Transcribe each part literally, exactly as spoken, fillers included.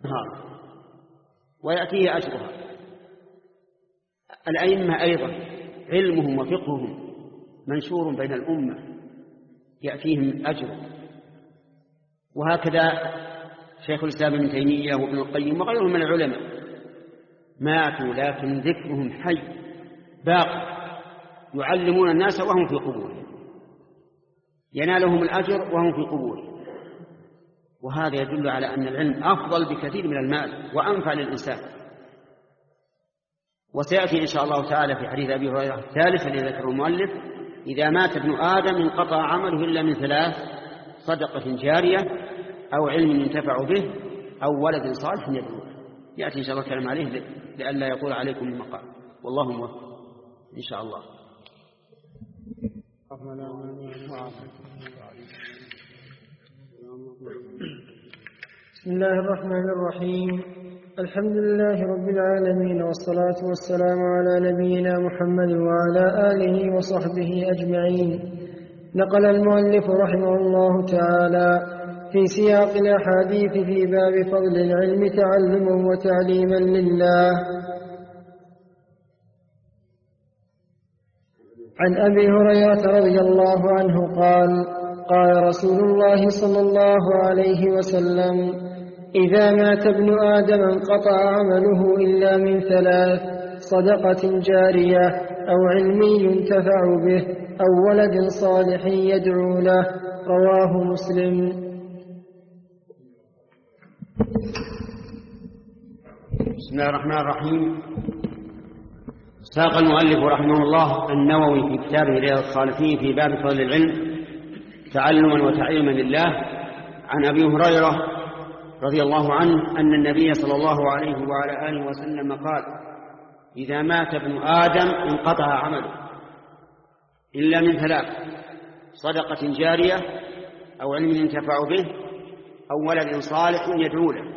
ويأتيه أجرها. الأئمة أيضا علمهم وفقههم منشور بين الأمة يأتيهم أجر. وهكذا شيخ الإسلام ابن تيمية وابن القيم وغيرهم من العلماء ماتوا لكن ذكرهم حي باقي، يعلمون الناس وهم في قبورهم، ينالهم الأجر وهم في قبورهم. وهذا يدل على أن العلم أفضل بكثير من المال وأنفع للإنسان. وسيأتي إن شاء الله تعالى في حديث أبي هريرة الثالث الذي ذكره المؤلف: إذا مات ابن آدم انقطع عمله إلا من ثلاث: صدقة جارية، أو علم ينتفع به، أو ولد صالح يدعو له. يأتي إن شاء الله الكلام عليه لئلا يطول عليكم المقام، والله موفق إن شاء الله. بسم الله الرحمن الرحيم. الحمد لله رب العالمين، والصلاة والسلام على نبينا محمد وعلى آله وصحبه أجمعين. نقل المؤلف رحمه الله تعالى في سياق الأحاديث في باب فضل العلم تعلما وتعليما لله عن أبي هريرة رضي الله عنه قال: قال رسول الله صلى الله عليه وسلم: إذا مات ابن آدم انقطع عمله إلا من ثلاث: صدقة جارية، أو علم ينتفع به، أو ولد صالح يدعو له. رواه مسلم. بسم الله الرحمن الرحيم. ساق المؤلف رحمه الله النووي في كتابه رياض الصالحين في باب فضل العلم تعلما وتعليما لله عن أبي هريرة رضي الله عنه أن النبي صلى الله عليه وعلى آله وسلم قال: إذا مات ابن آدم انقطع عمله إلا من ثلاث: صدقة جارية، أو علم ينتفع به، أو ولد صالح يدعو له.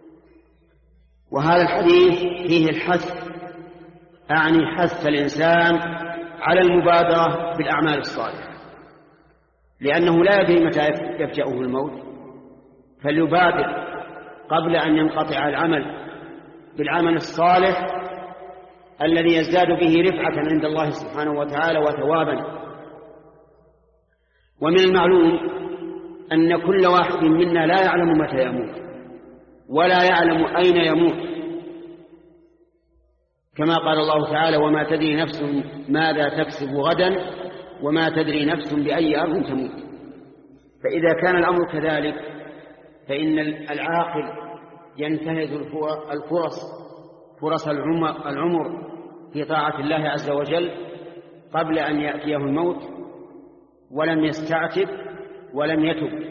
وهذا الحديث فيه الحث، أعني حث الإنسان على المبادرة بالأعمال الصالحة، لأنه لا يدري متى يفجأه الموت، فليبادر قبل أن ينقطع العمل بالعمل الصالح الذي يزداد به رفعة عند الله سبحانه وتعالى وثوابا. ومن المعلوم أن كل واحد منا لا يعلم متى يموت ولا يعلم أين يموت، كما قال الله تعالى: وما تدري نفس ماذا تكسب غدا وما تدري نفس بأي أرض تموت. فإذا كان الأمر كذلك فإن العاقل ينتهز الفرص فرص العمر في طاعة الله عز وجل قبل أن يأتيه الموت، ولم يستعتب ولم يتب.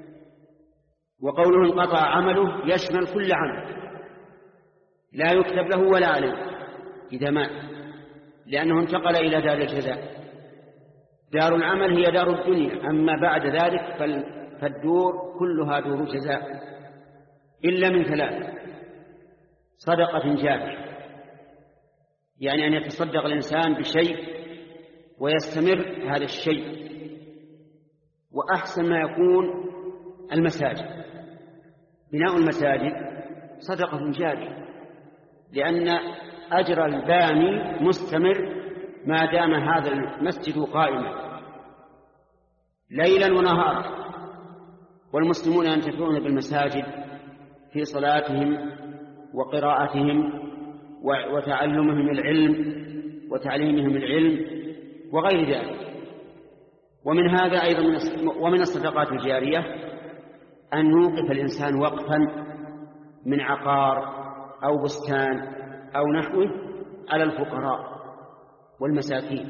وقوله انقطع عمله يشمل كل عمل لا يكتب له ولا عليه إذا مات، لأنه انتقل إلى دار الجزاء. دار العمل هي دار الدنيا، أما بعد ذلك فالدور كلها دور جزاء، إلا من ثلاث: صدقة جارية، يعني أن يتصدق الإنسان بشيء ويستمر هذا الشيء. وأحسن ما يكون المساجد، بناء المساجد صدقة جارية، لأن أجر الباني مستمر ما دام هذا المسجد قائما ليلا ونهارا. والمسلمون ينتفعون بالمساجد في صلاتهم وقراءتهم وتعلمهم العلم وتعليمهم العلم وغير ذلك. ومن هذا أيضا ومن الصدقات الجارية أن يوقف الإنسان وقفا من عقار أو بستان أو نحوه على الفقراء والمساكين،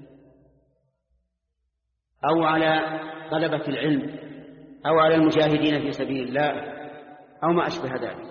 أو على طلبة العلم، أو على المجاهدين في سبيل الله، أو ما أشبه ذلك.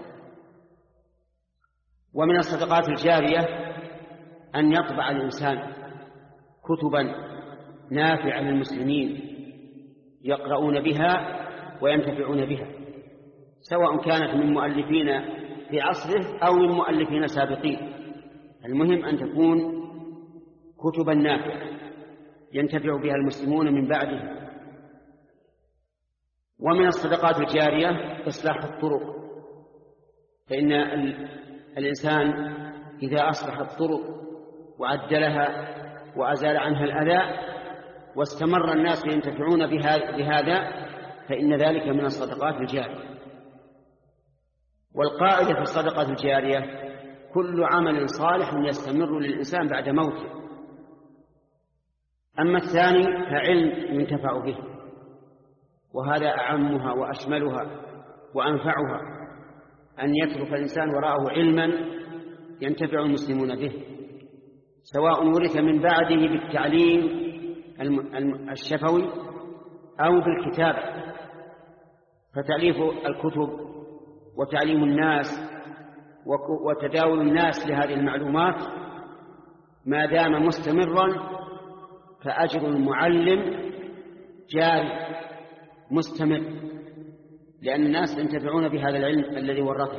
ومن الصدقات الجارية أن يطبع الإنسان كتبا نافعة للمسلمين يقرؤون بها وينتفعون بها، سواء كانت من مؤلفين في عصره أو من مؤلفين سابقين. المهم أن تكون كتبا نافعة ينتفع بها المسلمون من بعده. ومن الصدقات الجارية إصلاح الطرق فإن الإنسان إذا أصلح الطرق وعدلها وأزال عنها الأذى واستمر الناس ينتفعون بهذا فإن ذلك من الصدقات الجارية. والقاعدة في الصدقة الجارية كل عمل صالح يستمر للإنسان بعد موته. أما الثاني فعلم ينتفع به، وهذا أعمها وأشملها وأنفعها، أن يترك الإنسان وراءه علما ينتفع المسلمون به، سواء ورث من بعده بالتعليم الشفوي أو بالكتابة، فتأليف الكتب وتعليم الناس وتداول الناس لهذه المعلومات ما دام مستمرا فأجر المعلم جاري مستمر، لأن الناس ينتفعون بهذا العلم الذي ورثه.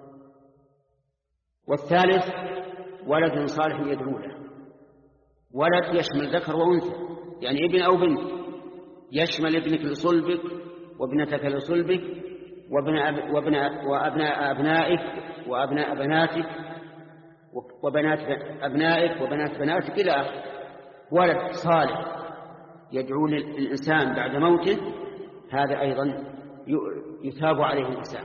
والثالث ولد صالح يدعو له. ولد يشمل ذكر وأنثى، يعني ابن أو بنت، يشمل ابنك لصلبك وابنتك لصلبك وابناء وأبناء أبنائك وأبناء بناتك وبنات أبنائك وبنات بناتك إلى آخره. ولد صالح يدعو للإنسان بعد موته هذا أيضا يثاب عليه الإنسان.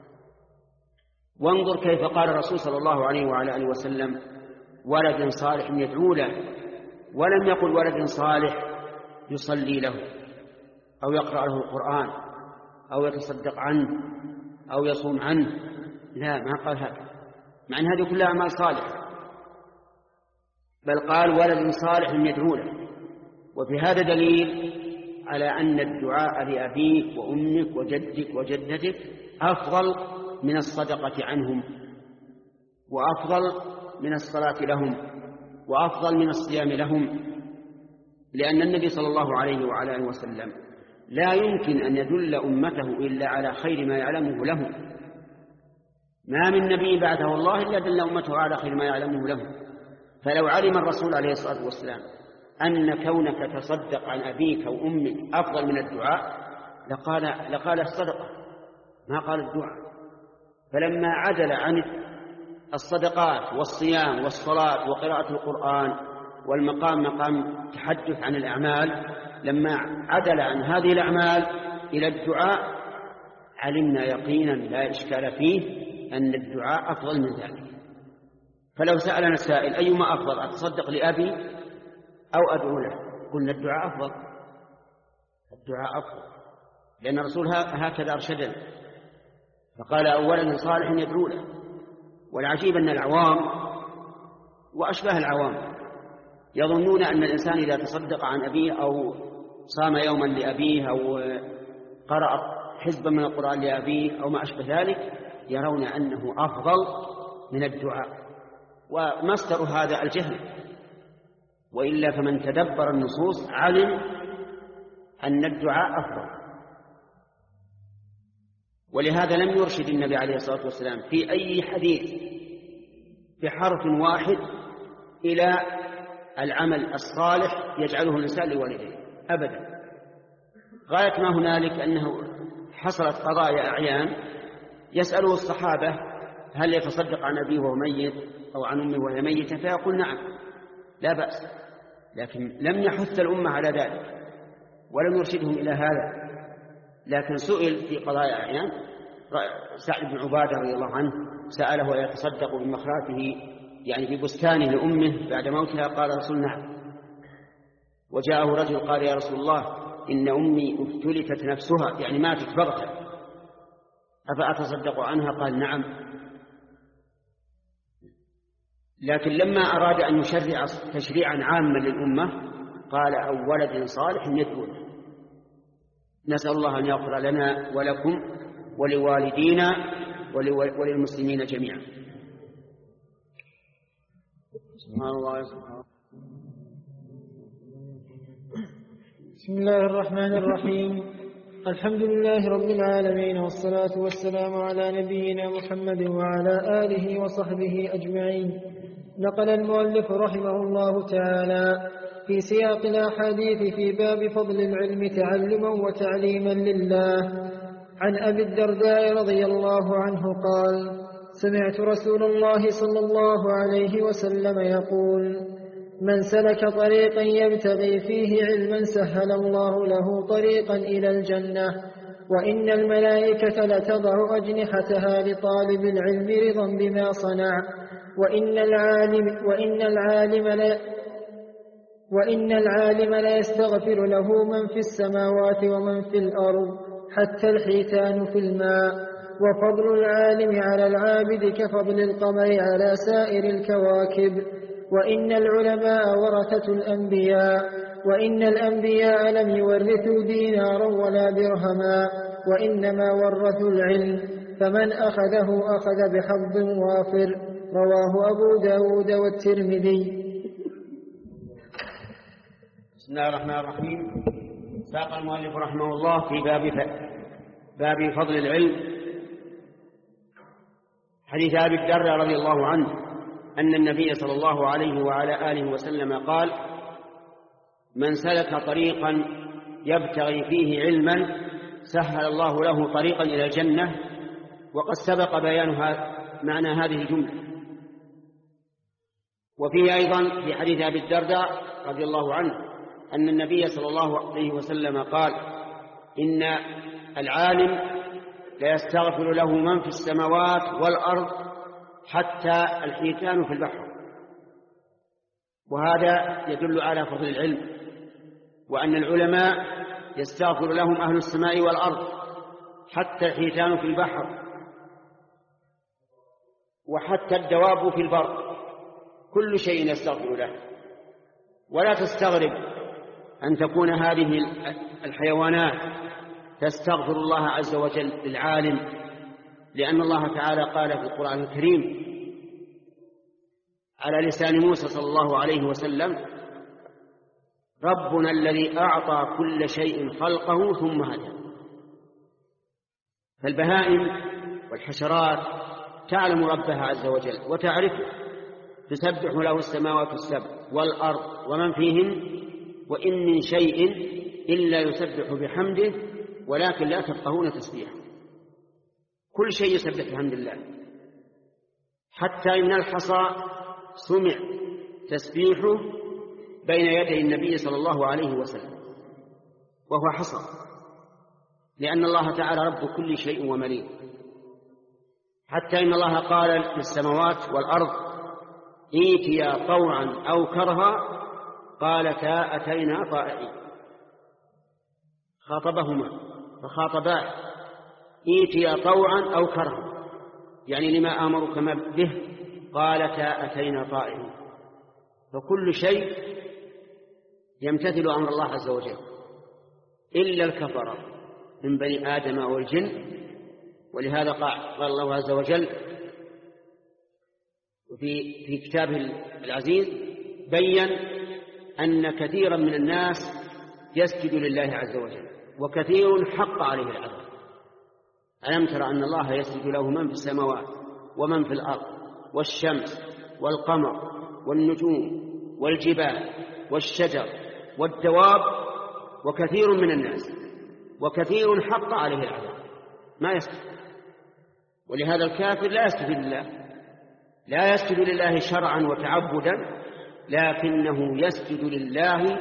وانظر كيف قال الرسول صلى الله عليه وعلى آله وسلم ولد صالح يدعو له، ولم يقل ولد صالح يصلي له أو يقرأ له القرآن أو يتصدق عنه أو يصوم عنه، لا، ما قال هذا، مع أن هذه كلها أعمال صالحة، بل قال ولد صالح يدعو له. وفي هذا دليل على أن الدعاء لأبيك وأمك وجدك وجدتك أفضل من الصدقة عنهم، وأفضل من الصلاة لهم، وأفضل من الصيام لهم، لأن النبي صلى الله عليه وعلى آله وسلم لا يمكن أن يدل أمته إلا على خير ما يعلمه لهم. ما من نبي بعثه الله إلا دل أمته على خير ما يعلمه لهم. فلو علم الرسول عليه الصلاة والسلام أن كونك تصدق عن أبيك أو أمك أفضل من الدعاء لقال, لقال الصدقة، ما قال الدعاء. فلما عدل عن الصدقات والصيام والصلاة وقراءة القرآن والمقام مقام تحدث عن الأعمال، لما عدل عن هذه الأعمال إلى الدعاء علمنا يقينا لا إشكال فيه أن الدعاء أفضل من ذلك. فلو سألنا سائل أيما أفضل، أتصدق لأبي أو أدعو له؟ قلنا الدعاء أفضل. الدعاء أفضل لأن الرسول هكذا أرشدنا، فقال أولا صالح يدعو له. والعجيب أن العوام وأشباه العوام يظنون أن الإنسان إذا تصدق عن أبيه أو صام يوما لأبيه أو قرأ حزبا من القرآن لأبيه أو ما أشبه ذلك يرون أنه أفضل من الدعاء، ومصدر هذا الجهل. وإلا فمن تدبر النصوص علم أن الدعاء أفضل. ولهذا لم يرشد النبي عليه الصلاة والسلام في أي حديث بحرف واحد إلى العمل الصالح يجعله الإنسان لوالديه أبدا. غاية ما هنالك أنه حصلت قضايا أعيان يسأله الصحابة هل يتصدق عن أبيه وهو ميت أو عن أمه وهي ميتة، فيقول نعم لا بأس، لكن لم يحث الأمة على ذلك ولم يرشدهم إلى هذا. لكن سئل في قضايا أعيان، سعد بن عبادة رضي الله عنه سأله يتصدق بمخراته يعني في بستانه لأمه بعد موتها، قال رسول نعم. وجاءه رجل قال يا رسول الله إن أمي افتلتت نفسها يعني ماتت بغتة أفأتصدق عنها؟ قال نعم. لكن لما أراد أن يشرع تشريعا عاما للأمة قال أو ولد صالح يدعو له. نسأل الله أن يغفر لنا ولكم ولوالدينا وللمسلمين جميعا. سبحان الله سبحان الله. بسم الله الرحمن الرحيم. الحمد لله رب العالمين، والصلاة والسلام على نبينا محمد وعلى آله وصحبه أجمعين. نقل المؤلف رحمه الله تعالى في سياق الأحاديث في باب فضل العلم تعلما وتعليما لله عن أبي الدرداء رضي الله عنه قال: سمعت رسول الله صلى الله عليه وسلم يقول: من سلك طريقا يبتغي فيه علما سهل الله له طريقا إلى الجنة، وإن الملائكة لتضع أجنحتها لطالب العلم رضا بما صنع، وإن العالم, وإن العالم لا وإن العالم لا يستغفر له من في السماوات ومن في الأرض حتى الحيتان في الماء، وفضل العالم على العابد كفضل القمر على سائر الكواكب، وإن العلماء ورثة الأنبياء، وإن الأنبياء لم يورثوا دينارا ولا درهما، وإنما ورثوا العلم، فمن أخذه أخذ بحظ وافر. رواه أبو داود والترمذي. بسم الله الرحمن الرحيم. ساق المؤلف رحمه الله في باب باب فضل العلم حديث أبي الدرداء رضي الله عنه أن النبي صلى الله عليه وعلى آله وسلم قال: من سلك طريقا يبتغي فيه علما سهل الله له طريقا إلى الجنة. وقد سبق بيان معنى هذه الجملة. وفيه أيضا في حديث أبي الدرداء رضي الله عنه أن النبي صلى الله عليه وسلم قال: إن العالم لا يستغفر له من في السماوات والأرض حتى الحيتان في البحر. وهذا يدل على فضل العلم، وأن العلماء يستغفر لهم أهل السماء والأرض حتى الحيتان في البحر، وحتى الدواب في البر، كل شيء يستغفر له. ولا تستغرب أن تكون هذه الحيوانات تستغفر الله عز وجل للعالم، لأن الله تعالى قال في القرآن الكريم على لسان موسى صلى الله عليه وسلم: ربنا الذي أعطى كل شيء خلقه ثم هدى. فالبهائم والحشرات تعلم ربها عز وجل وتعرفه، تسبح له السماوات السبع والأرض ومن فيهن، وإن من شيء إلا يسبح بحمده ولكن لا تفقهون تسبيحه. كل شيء يسبح بحمد الله، حتى إن الحصى سمع تسبيحه بين يدي النبي صلى الله عليه وسلم وهو حصى، لأن الله تعالى رب كل شيء ومليك. حتى إن الله قال للسماوات والأرض: ائتيا طوعا أو كرها قالتا أتينا طائعين. خاطبهما فخاطباه: ائتيا طوعا أو كرها، يعني لما آمرك به، قالتا أتينا طائعين. فكل شيء يمتثل أمر الله عز وجل إلا الكفرة من بني آدم والجن. ولهذا قال الله عز وجل في في كتابه العزيز بين أن كثيرا من الناس يسجد لله عز وجل وكثير حق عليه العذاب. ألم تر أن الله يسجد له من في السماوات ومن في الأرض والشمس والقمر والنجوم والجبال والشجر والدواب وكثير من الناس، وكثير حق عليه العذاب ما يسجد. ولهذا الكافر لا يسجد لله، لا يسجد لله شرعا وتعبدا، لكنه يسجد لله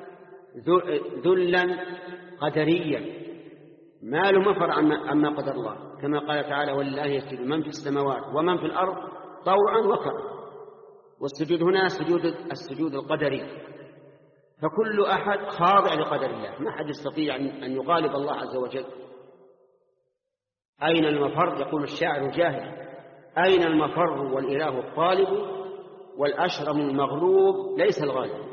ذلا قدريا، ما له مفر عما قدر الله، كما قال تعالى: ولله يسجد من في السماوات ومن في الأرض طوعا وكرها. والسجود هنا سجود السجود القدري، فكل أحد خاضع لقدر الله، ما أحد يستطيع أن يغالب الله عز وجل. أين المفر؟ يقول الشاعر جاهل: أين المفر والإله الطالب والأشرم المغلوب ليس الغالب.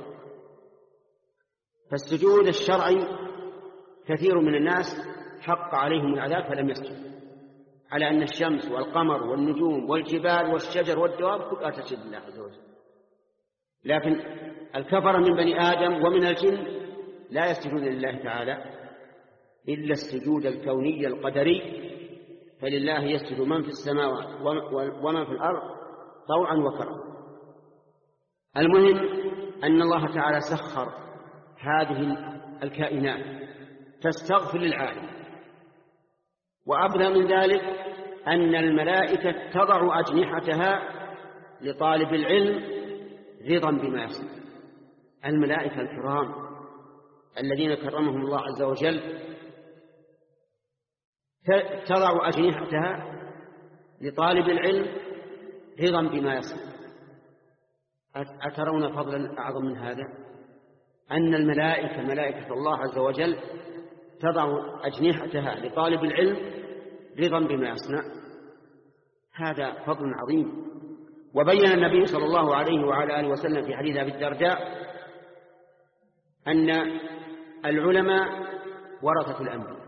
فالسجود الشرعي كثير من الناس حق عليهم العذاب فلم يسجد، على أن الشمس والقمر والنجوم والجبال والشجر والدواب كلها تسجد لله عز وجل. لكن الكفر من بني آدم ومن الجن لا يسجدون لله تعالى إلا السجود الكوني القدري، فلله يسجد من في السماوات ومن في الأرض طوعا وكرها. المهم أن الله تعالى سخر هذه الكائنات تستغفر للعالم، وأبلغ من ذلك أن الملائكة تضع أجنحتها لطالب العلم رضا بما يصنع. الملائكة الكرام الذين كرمهم الله عز وجل تضع أجنحتها لطالب العلم رضا بما يصنع. أترون فضلا أعظم من هذا؟ أن الملائكة ملائكة الله عز وجل تضع أجنحتها لطالب العلم رضا بما يصنع. هذا فضل عظيم. وبين النبي صلى الله عليه وعلى آله وسلم في حديث أبي الدرداء أن العلماء ورثة الأنبياء.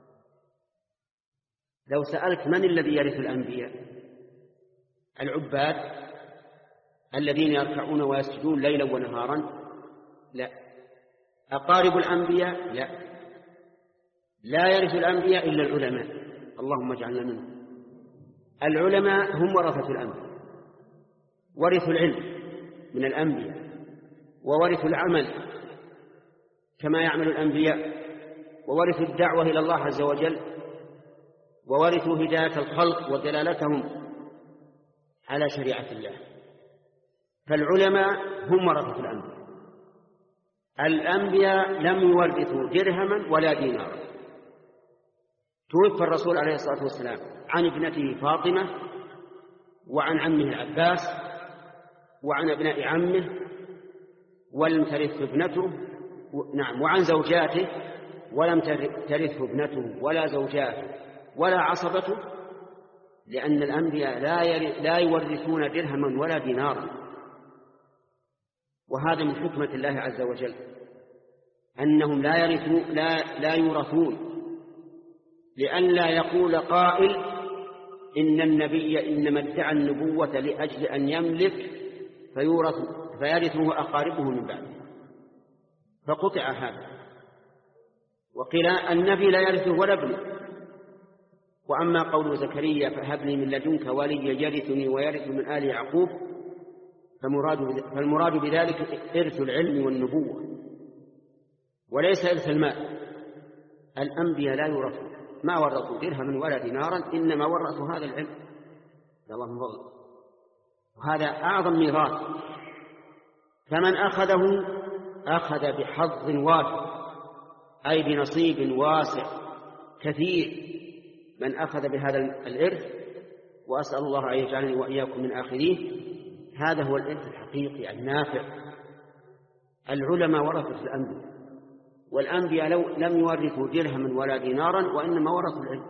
لو سألت من الذي يرث الأنبياء؟ العباد الذين يركعون ويسجدون ليلا ونهارا؟ لا. أقارب الأنبياء؟ لا. لا يرث الأنبياء إلا العلماء، اللهم اجعلنا منهم. العلماء هم ورثة الأنبياء، ورثوا العلم من الأنبياء وورثوا العمل كما يعمل الأنبياء، وورثوا الدعوة إلى الله عز وجل، وورثوا هداية الخلق ودلالتهم على شريعة الله. فالعلماء هم ورثة الأنبياء. الأنبياء لم يورثوا درهما ولا دينارا. توفى الرسول عليه الصلاة والسلام عن ابنته فاطمة وعن عمه العباس وعن ابناء عمه ولم ترثه ابنته، نعم، وعن زوجاته ولم ترثه ابنته ولا زوجاته ولا عصبته، لأن الأنبياء لا يورثون درهما ولا دينارا. وهذا من حكمة الله عز وجل أنهم لا يرثون لا, لا يورثون، لئلا يقول قائل إن النبي إنما ادعى النبوة لأجل أن يملك فيورث فيرثه أقاربه من بعده، فقطع هذا. وقيل النبي لا يرثه ولا ابنه. وأما قول زكريا فهب لي من لدنك وليا يرثني ويرث من آل يعقوب فمراد فالمراد بذلك إرث العلم والنبوة وليس إرث المال. الأنبياء لا يورثون، ما ورثوا درهما ولا دينارا، إنما ورثوا هذا العلم، الله من فضله. وهذا أعظم ميراث، فمن أخذه أخذ بحظ وافر، أي بنصيب واسع كثير من أخذ بهذا الإرث. وأسأل الله أن يجعلني وإياكم من آخذيه. هذا هو الإرث الحقيقي النافع. العلماء ورثة الأنبياء، والأنبياء لو لم يورثوا درهما ولا دينارا وإنما ورثوا العلم.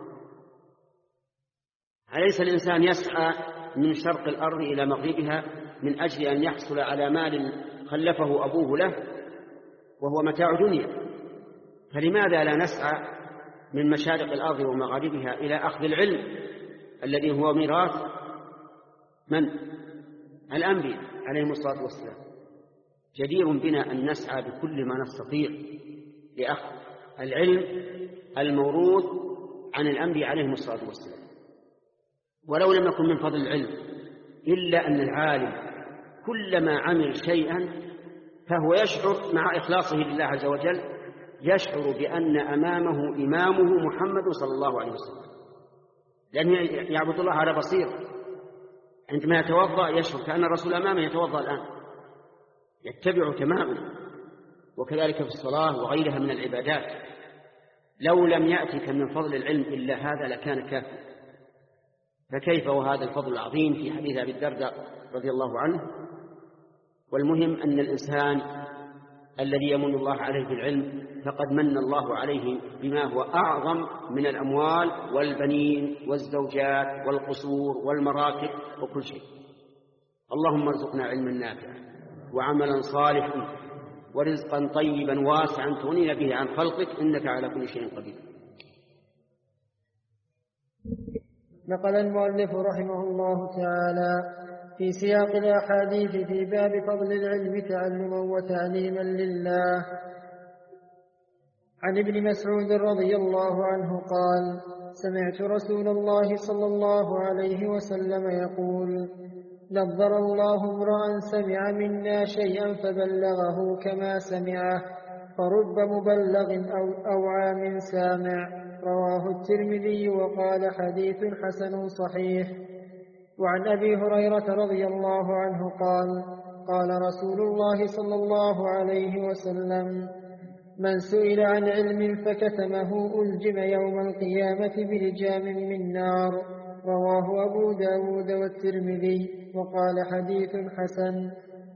أليس الإنسان يسعى من شرق الأرض إلى مغربها من أجل أن يحصل على مال خلفه أبوه له وهو متاع دنيا؟ فلماذا لا نسعى من مشارق الأرض ومغاربها إلى أخذ العلم الذي هو ميراث من؟ الأنبياء عليهم الصلاة والسلام. جدير بنا أن نسعى بكل ما نستطيع لأخذ العلم الموروث عن الأنبياء عليهم الصلاة والسلام. ولو لم يكن من فضل العلم إلا أن العالم كلما عمل شيئا فهو يشعر مع إخلاصه لله عز وجل، يشعر بأن أمامه إمامه محمد صلى الله عليه وسلم، لأنه يعبد الله على بصيرة. عندما يتوضأ يشعر كأن الرسول أمامه يتوضأ الآن، يتبع تماما. وكذلك في الصلاة وغيرها من العبادات. لو لم يأتك من فضل العلم إلا هذا لكان كافيا، فكيف وهذا الفضل العظيم في حديث أبي الدرداء رضي الله عنه. والمهم أن الإنسان الذي يمن الله عليه بالعلم فقد من الله عليه بما هو أعظم من الأموال والبنين والزوجات والقصور والمراكب وكل شيء. اللهم ارزقنا علما نافعا وعملا صالحا ورزقا طيبا واسعا تغنينا به عن خلقك، إنك على كل شيء قدير. نقل المؤلف رحمه الله تعالى في سياق الأحاديث في باب فضل العلم تعلما وتعليما لله عن ابن مسعود رضي الله عنه قال: سمعت رسول الله صلى الله عليه وسلم يقول: نظر الله امرأ سمع منا شيئا فبلغه كما سمعه، فرب مبلغ أو أوعى من سامع، رواه الترمذي وقال حديث حسن صحيح. وعن أبي هريرة رضي الله عنه قال قال رسول الله صلى الله عليه وسلم: من سئل عن علم فكتمه ألجم يوم القيامة بلجام من نار. رواه أبو داود والترمذي وقال حديث حسن.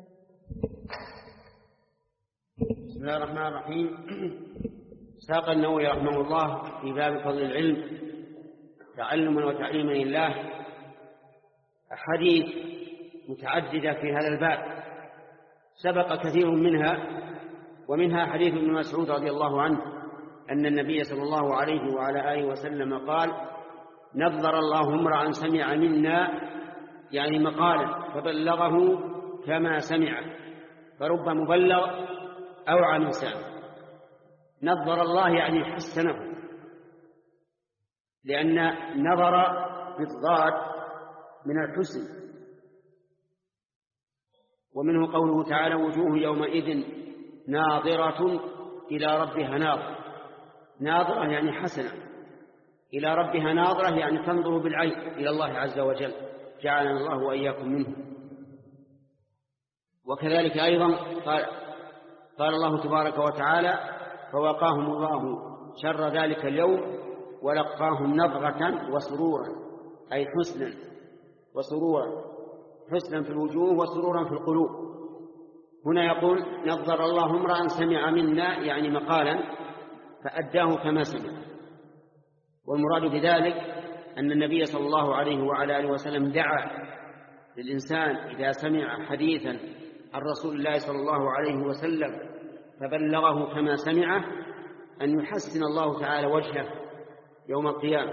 بسم الله الرحمن الرحيم. ساق النووي رحمه الله في باب فضل العلم تعلما وتعليما لله أحاديث متعددة في هذا الباب، سبق كثير منها، ومنها حديث ابن مسعود رضي الله عنه أن النبي صلى الله عليه وعلى آله وسلم قال: نظر الله امرأ سمع منا، يعني مقالا فبلغه كما سمع، فرب مبلغ أوعى من سامع. نظر الله يعني حسنه، لأن نظر بالضاد من الحسن. ومنه قوله تعالى: وجوه يومئذ ناظرة إلى ربها ناظرة. ناظرة يعني حسنة، إلى ربها ناظرة يعني تنظر بالعين إلى الله عز وجل، جعلنا الله وإياكم منه. وكذلك أيضا قال, قال الله تبارك وتعالى: فوقاهم الله شر ذلك اليوم ولقاهم نضرة وسرورا، أي حسنا وسرورا، حسنا في الوجوه وسرورا في القلوب. هنا يقول: نظر الله امرأ سمع منا، يعني مقالا فأداه كما سمع. والمراد بذلك أن النبي صلى الله عليه وعلى آله وسلم دعا للإنسان إذا سمع حديثا عن رسول الله صلى الله عليه وسلم فبلغه كما سمعه أن يحسن الله تعالى وجهه يوم القيامة.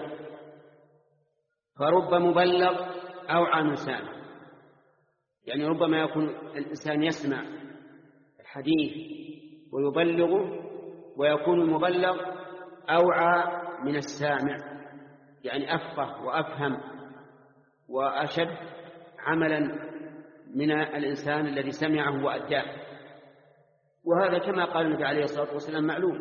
فرب مبلغ أوعى من سامع، يعني ربما يكون الإنسان يسمع الحديث ويبلغه، ويكون المبلغ أوعى من السامع، يعني أفقه وأفهم وأشد عملا من الإنسان الذي سمعه وأداه. وهذا كما قال النبي عليه الصلاة والسلام معلوم.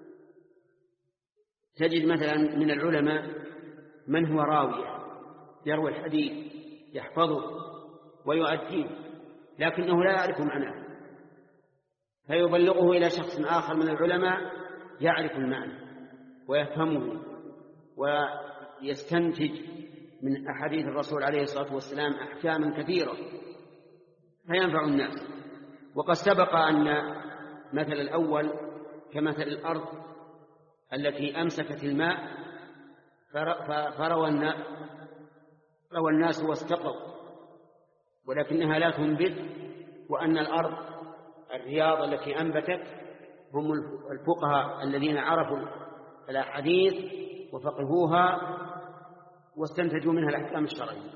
تجد مثلا من العلماء من هو راوية يروي الحديث يحفظه ويؤديه، لكنه لا يعرف معناه، فيبلغه إلى شخص آخر من العلماء يعرف المعنى ويفهمه ويستنتج من أحاديث الرسول عليه الصلاة والسلام أحكاما كثيرة فينفع الناس. وقد سبق أن مثل الأول كمثل الأرض التي أمسكت الماء فروى الناس واستقوا، ولكنها لا تنبت، وأن الأرض الرياض التي أنبتت هم الفقهاء الذين عرفوا الأحاديث وفقهوها واستنتجوا منها الأحكام الشرعية.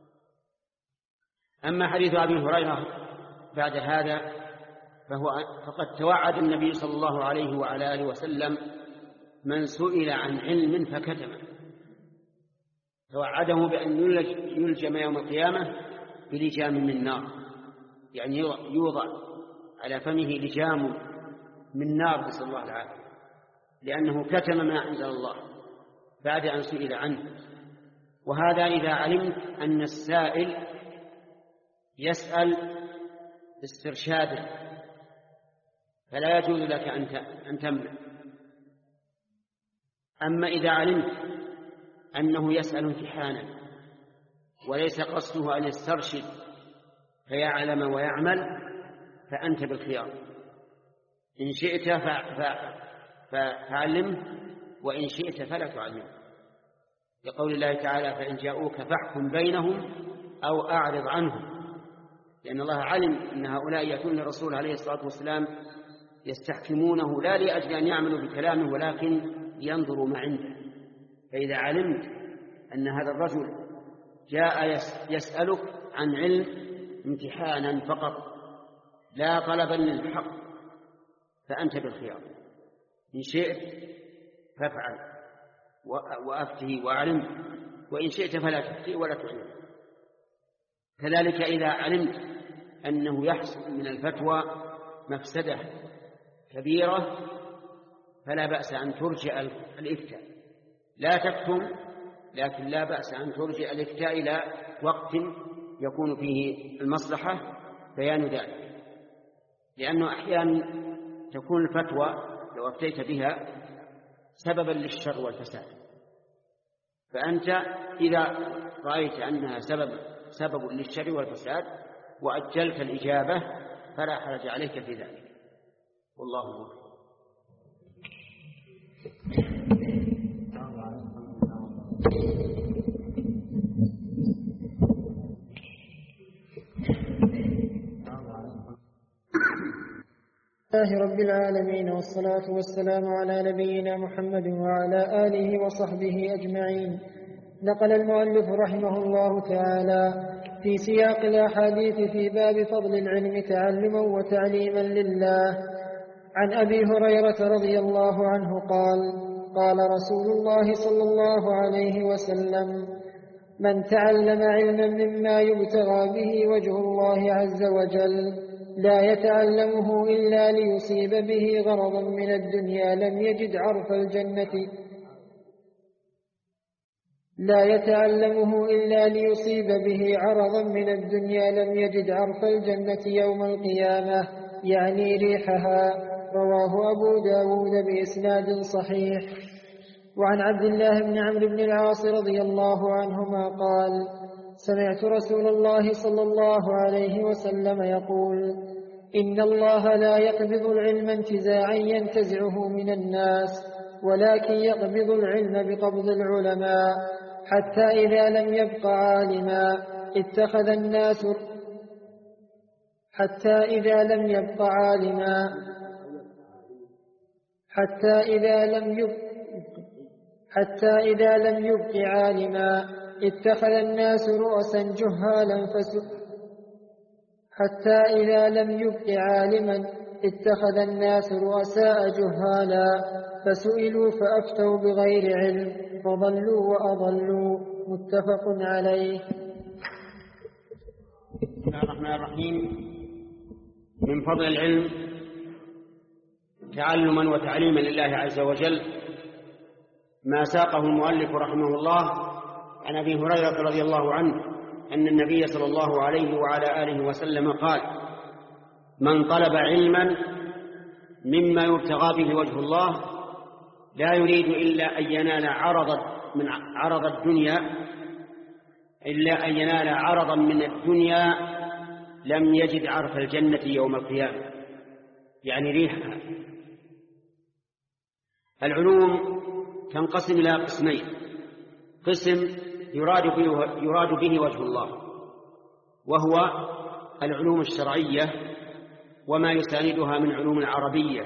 أما حديث أبي هريرة بعد هذا فهو فقد توعد النبي صلى الله عليه وعلى آله وسلم من سئل عن علم فكتمه، توعده بأن يلجم يوم القيامة بلجام من نار، يعني يوضع على فمه لجام من نار، نسأل الله العافية، لأنه كتم ما أنزل الله بعد أن سئل عنه. وهذا إذا علمت أن السائل يسأل استرشادا، فلا يجوز لك أن تمنع. أما إذا علمت أنه يسأل امتحانا وليس قصده أن يسترشد فيعلم ويعمل فأنت بالخيار، إن شئت فعلمه وإن شئت فلا تعلمه، لقول الله تعالى: فإن جاءوك فاحكم بينهم أو أعرض عنهم، لأن الله علم أن هؤلاء يأتون الرسول عليه الصلاة والسلام يستحكمونه لا لأجل أن يعملوا بكلامه ولكن لينظروا ما عنده. فإذا علمت أن هذا الرجل جاء يسألك عن علم امتحانا فقط لا طلبا للحق فأنت بالخيار، إن شئت فافعل وأفته وأعلم، وإن شئت فلا تفتي ولا تعلم. كذلك إذا علمت أنه يحصل من الفتوى مفسدة كبيرة فلا بأس أن ترجع الإفتاء لا تكتم، لكن لا بأس أن ترجع الإفتاء إلى وقت يكون فيه المصلحة بيان ذلك، لأنه أحيانا تكون الفتوى لو أفتيت بها سببا للشر والفساد، فأنت إذا رأيت أنها سبب, سبب للشر والفساد وأجلت الإجابة فلا حرج عليك في ذلك، والله موفق. الله رب العالمين، والصلاة والسلام على نبينا محمد وعلى آله وصحبه أجمعين. نقل المؤلف رحمه الله تعالى في سياق الأحاديث في باب فضل العلم تعلما وتعليما لله عن أبي هريرة رضي الله عنه قال: قال رسول الله صلى الله عليه وسلم: من تعلم علما مما يبتغى به وجه الله عز وجل لا يتعلمه إلا ليصيب به غرضا من الدنيا لم يجد عرف الجنة لا يتعلمه إلا ليصيب به عرضا من الدنيا لم يجد عرف الجنة يوم القيامة، يعني ريحها. رواه أبو داود بإسناد صحيح. وعن عبد الله بن عمرو بن العاص رضي الله عنهما قال: سمعت رسول الله صلى الله عليه وسلم يقول: إن الله لا يقبض العلم انتزاعا ينتزعه من الناس، ولكن يقبض العلم بقبض العلماء، حتى إذا لم يبق عالما اتخذ الناس حتى إذا لم يبق عالما حتى إذا لم يبق حتى إذا لم يبق عالما اتخذ الناس رؤسا جهالا فسئلوا حتى إذا لم يبق عالما اتخذ الناس رؤساء جهالا فسئلوا فأفتوا بغير علم فضلوا وأضلوا. متفق عليه. بسم الله الرحمن الرحيم. من فضل العلم تعلما وتعليما لله عز وجل ما ساقه المؤلف رحمه الله عن أبي هريرة رضي الله عنه أن النبي صلى الله عليه وعلى آله وسلم قال: من طلب علما مما يبتغى به وجه الله لا يريد إلا أن ينال عرض من عرض الدنيا إلا أن ينال عرضا من الدنيا لم يجد عرف الجنة يوم القيامة، يعني ريحها. العلوم تنقسم إلى قسمين: قسم يراد به, يراد به وجه الله وهو العلوم الشرعية وما يساندها من علوم عربية،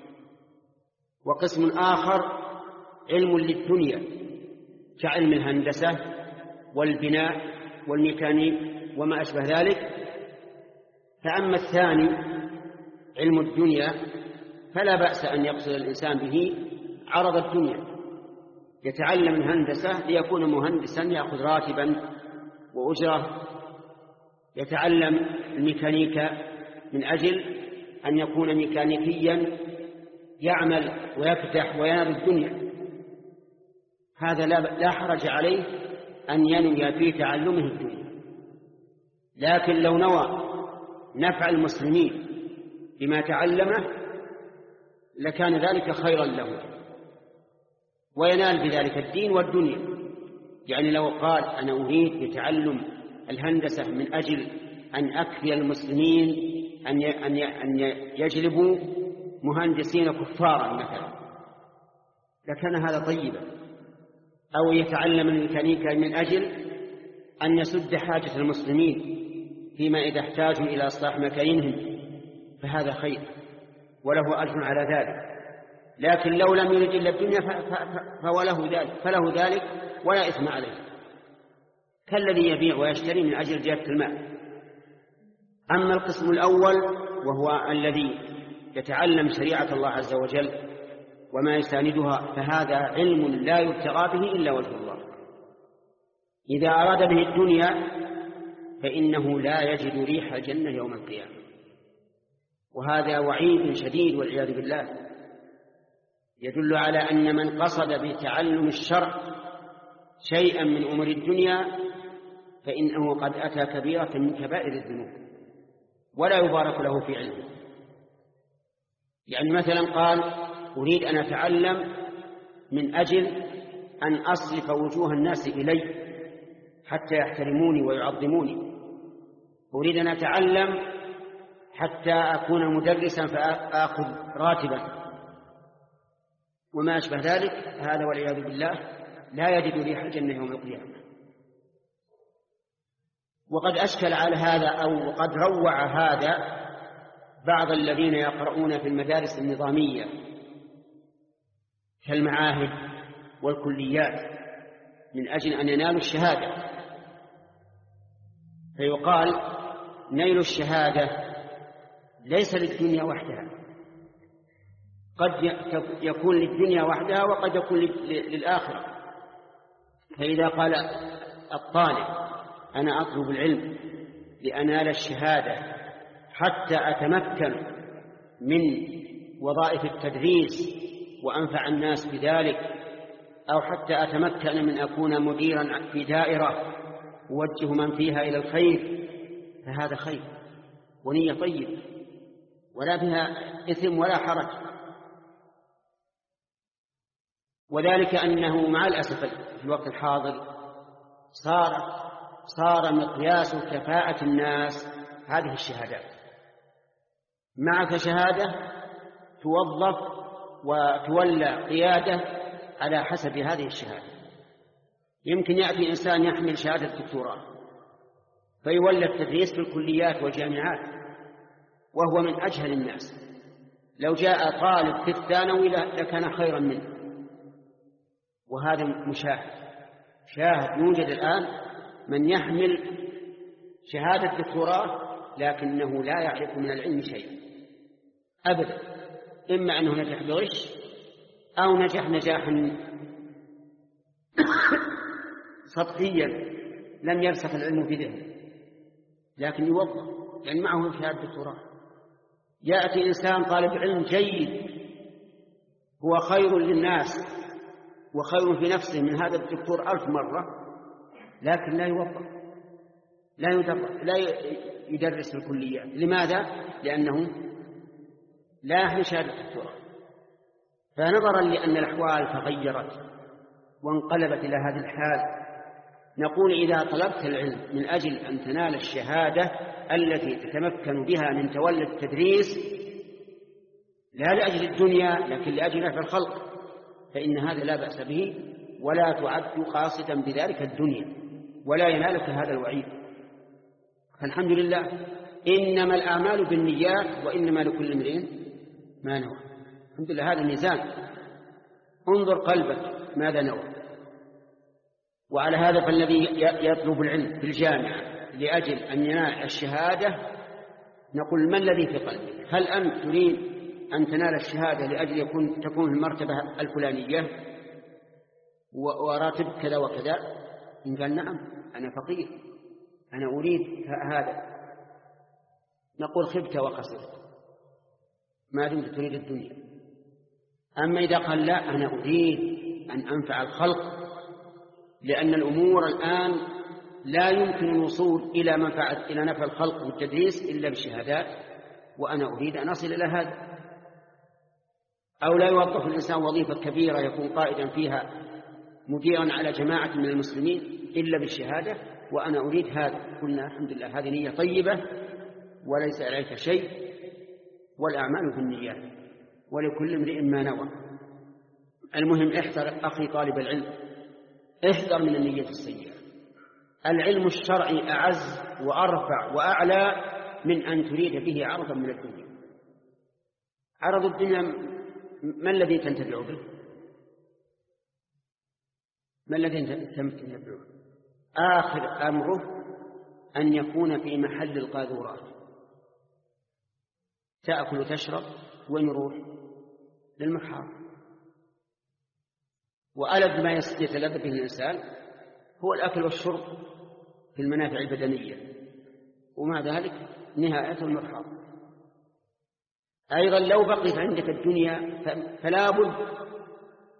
وقسم آخر علم للدنيا كعلم الهندسة والبناء والميكانيك وما أشبه ذلك. فأما الثاني علم الدنيا فلا بأس أن يقصد الإنسان به عرض الدنيا، يتعلم الهندسة ليكون مهندسا يأخذ راتبا وأجرة، يتعلم الميكانيكا من أجل أن يكون ميكانيكيا يعمل ويفتح وينال الدنيا، هذا لا حرج عليه أن ينوي في تعلمه الدنيا. لكن لو نوى نفع المسلمين بما تعلمه لكان ذلك خيرا له وينال بذلك الدين والدنيا. يعني لو قال: أنا أريد بتعلم الهندسة من أجل أن أكفي المسلمين أن يجلبوا مهندسين كفارا مثلا، لكان هذا طيبا. أو يتعلم الميكانيكا من أجل أن يسد حاجة المسلمين فيما إذا احتاجوا إلى إصلاح مكاينهم، فهذا خير وله أجر على ذلك. لكن لو لم يرد إلا الدنيا فله ذلك فله ذلك ولا إثم عليه، كالذي يبيع ويشتري من أجل زيادة المال. أما القسم الأول وهو الذي يتعلم شريعة الله عز وجل وما يساندها، فهذا علم لا يبتغى به إلا وجه الله. إذا أراد به الدنيا فإنه لا يجد ريح الجنة يوم القيامة، وهذا وعيد شديد والعياذ بالله، يدل على أن من قصد بتعلم الشرع شيئا من أمور الدنيا فإنه قد أتى كبيرة من كبائر الذنوب ولا يبارك له في علمه. يعني مثلا قال أريد أن أتعلم من أجل أن أصرف وجوه الناس إلي حتى يحترموني ويعظموني، أريد أن أتعلم حتى أكون مدرسا فأخذ راتبا وما أشبه ذلك، هذا والعياذ بالله لا يجد ريح الجنة يوم القيامة. وقد أشكل على هذا أو قد روع هذا بعض الذين يقرؤون في المدارس النظامية كالمعاهد والكليات من أجل أن ينالوا الشهادة، فيقال نيل الشهادة ليس للدنيا وحدها، قد يكون للدنيا وحدها وقد يكون للآخرة. فإذا قال الطالب أنا أطلب العلم لأنال الشهادة حتى أتمكن من وظائف التدريس وأنفع الناس بذلك، أو حتى أتمكن من أكون مديرا في دائرة أوجه من فيها إلى الخير، فهذا خير ونية طيبة ولا فيها إثم ولا حرج. وذلك أنه مع الأسف في الوقت الحاضر صار صار مقياس كفاءة الناس هذه الشهادات. معك شهادة توظف وتولى قيادة على حسب هذه الشهادة. يمكن يأتي إنسان يحمل شهادة الدكتوراه فيولى التدريس في الكليات والجامعات وهو من أجهل الناس، لو جاء طالب في الثانوي لكان خيرا منه. وهذا مشاهد شاهد يوجد الآن من يحمل شهادة الدكتوراه لكنه لا يعرف من العلم شيئا أبدا، إما أنه نجح بغش أو نجح نجاحا سطحيا لم يرسخ العلم في ذهنه، لكن يوظف يعني معه شهادة الدكتوراه. يأتي إنسان طالب علم جيد هو خير للناس وخير في نفسه من هذا الدكتور ألف مرة، لكن لا يوظف لا يدرس, لا يدرس في الكليات. لماذا؟ لأنه لا يحمل شهادة الدكتوراه. فنظرا لأن الأحوال تغيرت وانقلبت إلى هذه الحال، نقول إذا طلبت العلم من أجل أن تنال الشهادة التي تتمكن بها من تولي التدريس لا لأجل الدنيا لكن لأجل نفع الخلق، فإن هذا لا بأس به ولا تعد قاصدا بذلك الدنيا ولا ينالك هذا الوعيد. فالحمد لله إنما الأعمال بالنيات وإنما لكل امرئ ما نوى. الحمد لله هذا الميزان، انظر قلبك ماذا نوى. وعلى هذا فالذي يطلب العلم في الجامعة لأجل أن ينال الشهادة نقول ما الذي في قلبك؟ هل أنت تريد أن تنال الشهادة لأجل يكون تكون في المرتبة الفلانية وراتب كذا وكذا؟ إن قال نعم أنا فقير أنا أريد هذا، نقول خبت وخسرت ما دمت تريد الدنيا. أما إذا قال لا أنا أريد أن أنفع الخلق لأن الأمور الآن لا يمكن الوصول إلى منفعة إلى نفع الخلق والتدريس إلا بالشهادات وأنا أريد أن أصل إلى هذا. أو لا يوظف الإنسان وظيفة كبيرة يكون قائدا فيها مديرا على جماعة من المسلمين إلا بالشهادة وأنا أريد هذا. قلنا الحمد لله هذه نية طيبة وليس عليك شيء، والأعمال بالنيات ولكل امرئ ما نوى. المهم احذر أخي طالب العلم، احذر من النية السيئة. العلم الشرعي أعز وأرفع وأعلى من أن تريد به عرضا من الدنيا. عرض الدنيا ما الذي تنتفع به؟ ما الذي تنتفع به؟ آخر أمره أن يكون في محل القاذورات، تأكل وتشرب وين يروح؟ للمحرم. وألد ما يتلذذ به الإنسان هو الأكل والشرب في المنافع البدنية، ومع ذلك نهاية المحرم. أيضا لو بقيت عندك الدنيا فلا بد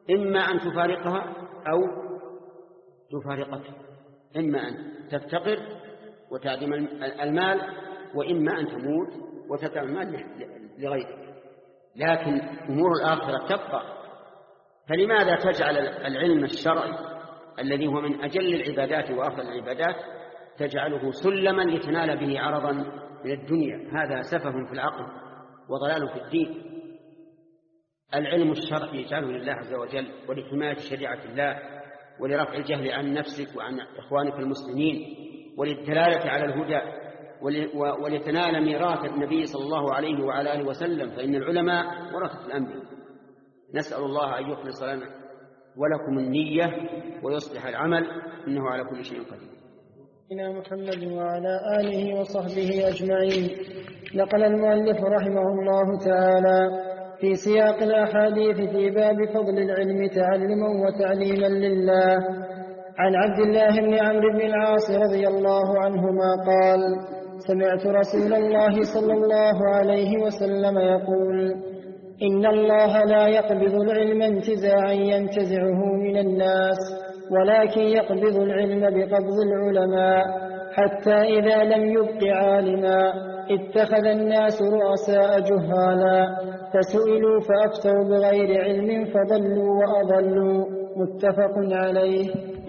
إما أن تفارقها أو تفارقك، إما أن تفتقر وتعدم المال، وإما أن تموت وتدع المال لغيرك، لكن أمور الآخرة تبقى. فلماذا تجعل العلم الشرعي الذي هو من أجل العبادات وأفضل العبادات تجعله سلما لتنال به عرضا من الدنيا؟ هذا سفه في العقل وضلال في الدين. العلم الشرعي يجعله لله عز وجل ولحماية شريعة الله ولرفع الجهل عن نفسك وعن إخوانك المسلمين وللدلالة على الهدى ولتنال ميراث النبي صلى الله عليه وعلى آله وسلم، فإن العلماء ورثة الأنبياء. نسأل الله أن يخلص لنا ولكم النية ويصلح العمل، إنه على كل شيء قدير. إلى محمد وعلى آله وصحبه أجمعين. نقل المؤلف رحمه الله تعالى في سياق الأحاديث في باب فضل العلم تعلما وتعليما لله عن عبد الله بن عمرو بن العاص رضي الله عنهما قال: سمعت رسول الله صلى الله عليه وسلم يقول: إن الله لا يقبض العلم انتزاعا ينتزعه من الناس، ولكن يقبض العلم بقبض العلماء، حتى إذا لم يبق عالما اتخذ الناس رؤساء جهالا فسئلوا فأفتوا بغير علم فضلوا وأضلوا. متفق عليه.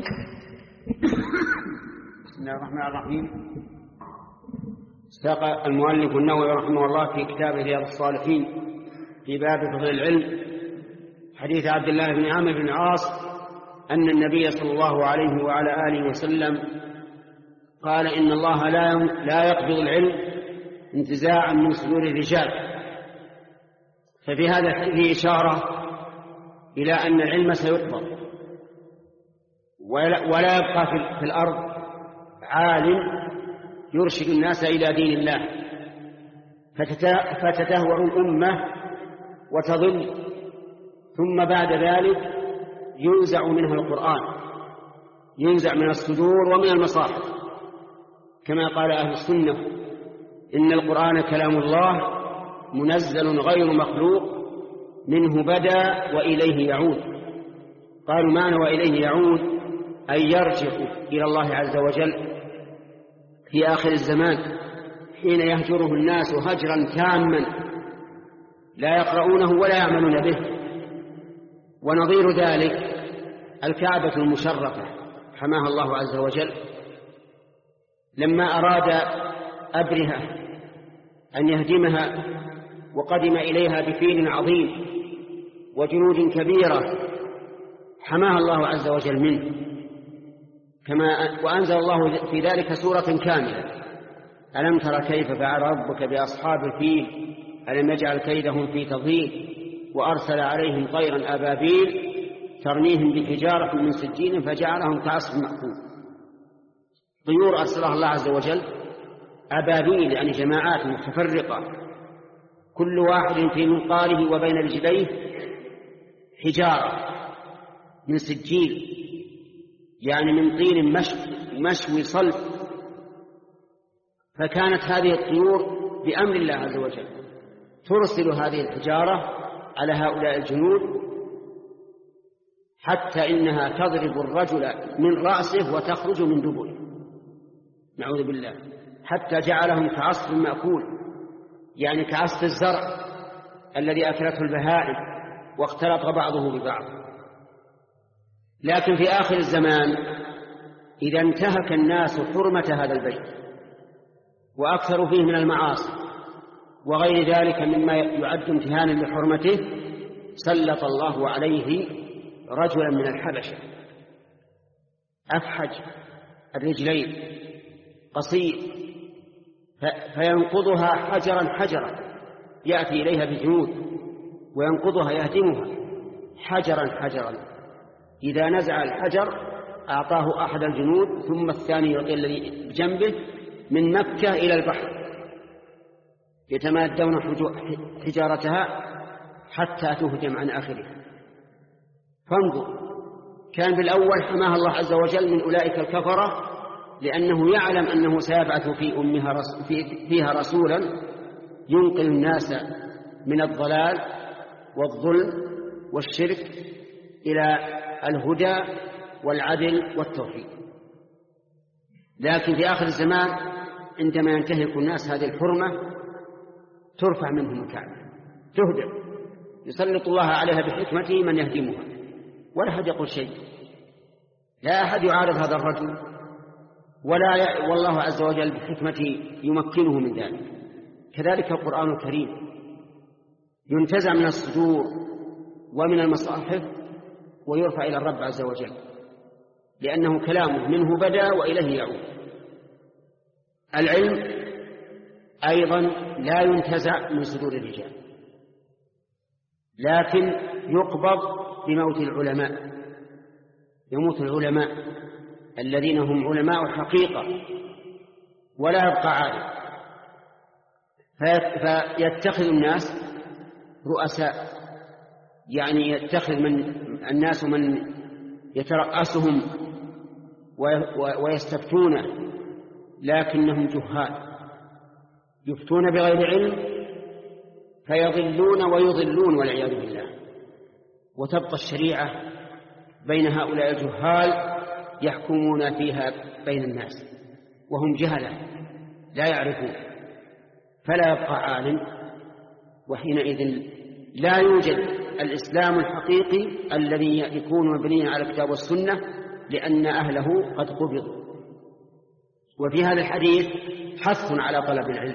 بسم الله الرحمن الرحيم. ساق المؤلف النووي رحمه الله في كتابه رياض الصالحين في باب فضل العلم حديث عبد الله بن عمرو بن العاص أن النبي صلى الله عليه وعلى آله وسلم قال: إن الله لا لا يقبض العلم انتزاعا من صدور الرجال. ففي هذا الحديث إشارة إلى أن العلم سيقبض، ولا يبقى في الأرض عالم يرشد الناس إلى دين الله، فتتهور الأمة وتضل، ثم بعد ذلك ينزع منها القرآن، ينزع من الصدور ومن المصاحف، كما قال أهل السنة: إن القرآن كلام الله منزل غير مخلوق، منه بدأ وإليه يعود. قالوا: معنى وإليه يعود أن يرجع إلى الله عز وجل في آخر الزمان حين يهجره الناس هجرا تاما لا يقرؤونه ولا يعملون به. ونظير ذلك الكعبة المشرفة حماها الله عز وجل، لما أراد أبرهة أن يهدمها وقدم إليها بفيل عظيم وجنود كبيرة حماها الله عز وجل منه، كما وأنزل الله في ذلك سورة كاملة: ألم تر كيف فعل ربك بأصحاب الفيل ألم يجعل كيدهم في تضليل وأرسل عليهم طيرا أبابيل ترميهم بحجارة من سجيل فجعلهم كعصف مأكول. طيور أرسلها الله عز وجل أبابيل، يعني جماعات متفرقة، كل واحد في منقاره وبين رجليه حجارة من سجيل، يعني من طين مشوي صلب. فكانت هذه الطيور بأمر الله عز وجل ترسل هذه الحجارة على هؤلاء الجنود، حتى إنها تضرب الرجل من رأسه وتخرج من دبره، نعوذ بالله، حتى جعلهم كعصف مأكول، يعني كعصف الزرع الذي أكلته البهائم واختلط بعضه ببعض. لكن في آخر الزمان إذا انتهك الناس حرمة هذا البيت وأكثروا فيه من المعاصي وغير ذلك مما يعد امتهانا لحرمته، سلط الله عليه رجلا من الحبشة أفحج الرجلين قصير، فينقضها حجرا حجرا، يأتي إليها بجنود وينقضها يهدمها حجرا حجرا. إذا نزع الحجر أعطاه أحد الجنود، ثم الثاني يعطي الذي بجنبه، من مكة إلى البحر يتمادون حجارتها حتى تهدم عن آخرها. فانظر، كان بالأول حماها الله عز وجل من أولئك الكفرة، لأنه يعلم أنه سيبعث في أمها رس... في... فيها رسولا ينقذ الناس من الضلال والظلم والشرك إلى الهدى والعدل والتوحيد. لكن في آخر الزمان عندما ينتهك الناس هذه الحرمة ترفع منهم الكعبة، تهدم، يسلط الله عليها بحكمته من يهدمها، ولا أحد يقول شيء، لا أحد يعارض هذا الرجل، ولا ي... والله عز وجل بحكمته يمكنه من ذلك. كذلك القرآن الكريم ينتزع من الصدور ومن المصاحف ويرفع إلى الرب عز وجل، لأنه كلامه منه بدأ وإليه يعود. العلم أيضا لا ينتزع من صدور الرجال، لكن يقبض بموت العلماء. يموت العلماء الذين هم علماء الحقيقة ولا يبقى عالم، فيتخذ الناس رؤساء، يعني يتخذ من الناس من يترأسهم ويستفتون، لكنهم جهال يفتون بغير علم فيضلون ويضلون والعياذ بالله. وتبقى الشريعة بين هؤلاء الجهال يحكمون فيها بين الناس وهم جهلة لا يعرفون، فلا يبقى عالم، وحينئذ لا يوجد الإسلام الحقيقي الذي يكون مبنيا على الكتاب والسنة، لأن أهله قد قبضوا. وفي هذا الحديث حث على طلب العلم،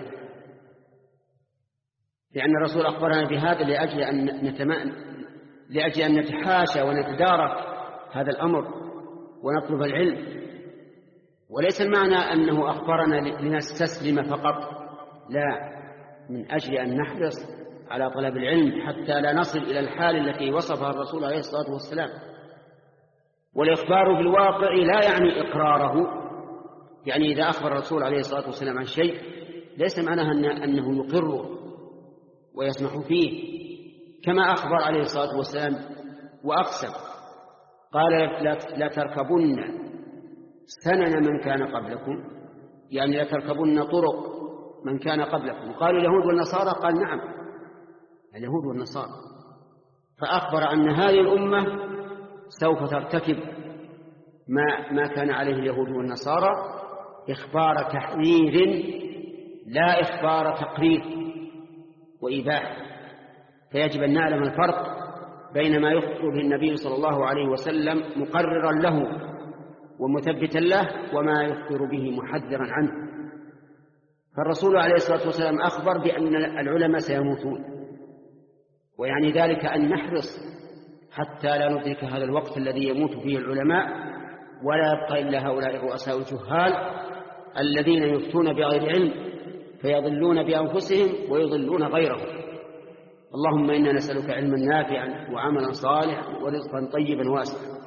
لأن الرسول أخبرنا بهذا لأجل أن نتمأن لأجل أن نتحاشى ونتدارك هذا الأمر ونطلب العلم. وليس المعنى أنه أخبرنا لنستسلم فقط، لا، من أجل أن نحرص على طلب العلم حتى لا نصل إلى الحال التي وصفها الرسول عليه الصلاة والسلام. والإخبار بالواقع لا يعني إقراره، يعني إذا أخبر الرسول عليه الصلاة والسلام عن شيء ليس معناها أنه يقره ويسمح فيه، كما أخبر عليه الصلاة والسلام وأقسم قال لا تركبن سنن من كان قبلكم، يعني لا تركبن طرق من كان قبلكم. قالوا اليهود والنصارى، قال نعم اليهود والنصارى، فأخبر أن هذه الأمة سوف ترتكب ما, ما كان عليه اليهود والنصارى، إخبار تحذير لا إخبار تقرير وإباحة. فيجب أن نعلم الفرق بين ما يخبر به النبي صلى الله عليه وسلم مقررا له ومثبتا له وما يخبر به محذرا عنه. فالرسول عليه الصلاة والسلام أخبر بأن العلماء سيموتون، ويعني ذلك أن نحرص حتى لا ندرك هذا الوقت الذي يموت فيه العلماء ولا يبقى إلا هؤلاء الرؤساء الجهال الذين يفتون بغير علم فيضلون بأنفسهم ويضلون غيرهم. اللهم إنا نسألك علما نافعا وعملا صالحا ورزقا طيبا واسعا.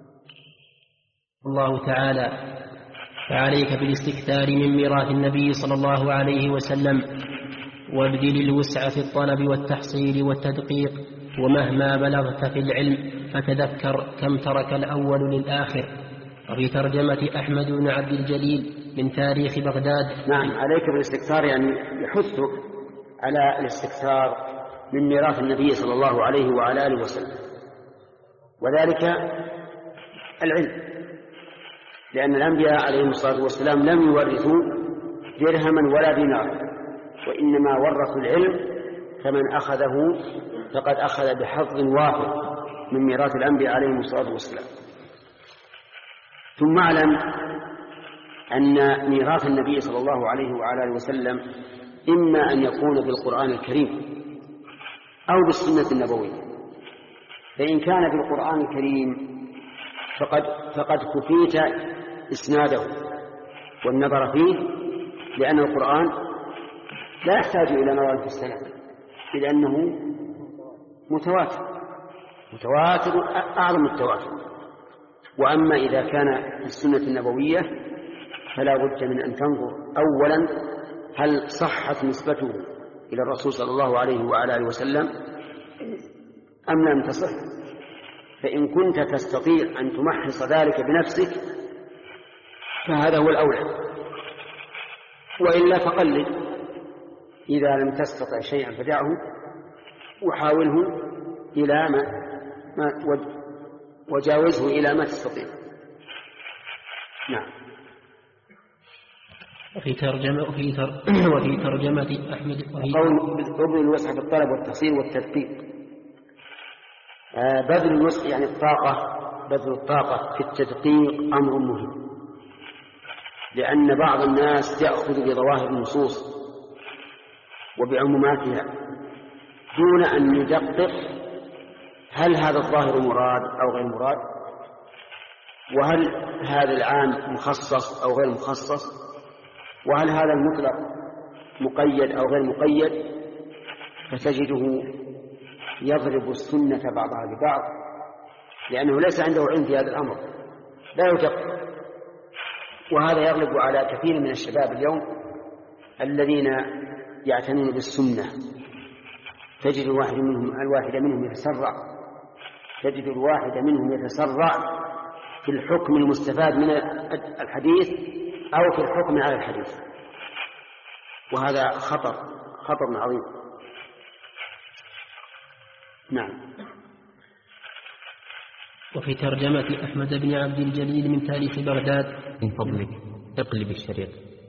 الله تعالى: فعليك بالاستكثار من ميراث النبي صلى الله عليه وسلم، وابذل الوسع في الطلب والتحصيل والتدقيق، ومهما بلغت في العلم فتذكر كم ترك الأول للآخر. وفي ترجمة أحمد بن عبد الجليل من تاريخ بغداد. نعم، عليك بالاستكثار، يعني يحثك على الاستكثار من ميراث النبي صلى الله عليه وعلى آله وسلم، وذلك العلم، لأن الأنبياء عليهم الصلاة والسلام لم يورثوا درهما ولا دينار، وإنما ورثوا العلم، فمن أخذه فقد أخذ بحظ واحد من ميراث الأنبياء عليهم الصلاة والسلام. ثم اعلم أن ميراث النبي صلى الله عليه وعلى آله وسلم إما أن يكون بالقرآن الكريم أو بالسنة النبوية. فإن كان بالقرآن الكريم فقد, فقد كفيت إسناده والنظر فيه، لأن القرآن لا يحتاج إلى نظر في السنة، إذ أنه متواتر متواتر أعظم التواتر. وأما إذا كان في السنة النبوية فلا بد من أن تنظر أولا هل صحت نسبته إلى الرسول صلى الله عليه وعلى آله وسلم أم لم تصح. فإن كنت تستطيع أن تمحص ذلك بنفسك فهذا هو الأولى، وإلا فقلد. إذا لم تستطع شيئا فدعه وحاوله إلى ما, ما وجاوزه إلى ما تستطيع. نعم. وفي ترجمة وفي تر... وفي ترجمة أحمد وهي قول بذل الوسع في الطلب والتحصيل والتدقيق. آه بذل الوسع يعني الطاقة، بذل الطاقة في التدقيق أمر مهم، لأن بعض الناس يأخذ بظواهر النصوص وبعموماتها دون أن يدقق هل هذا الظاهر مراد أو غير مراد، وهل هذا العام مخصص أو غير مخصص، وهل هذا المطلق مقيد أو غير مقيد، فتجده يضرب السنة بعضها ببعض لأنه ليس عنده علم في هذا الأمر، لا يدقق. وهذا يغلب على كثير من الشباب اليوم الذين يعتنون بالسنة. تجد الواحد منهم الواحد منهم يتسرع تجد الواحد منهم يتسرع في الحكم المستفاد من الحديث أو في الحكم على الحديث، وهذا خطر خطر عظيم. نعم. وفي ترجمة أحمد بن عبد الجليل من تاليف بغداد. من فضلك اقلب الشريط.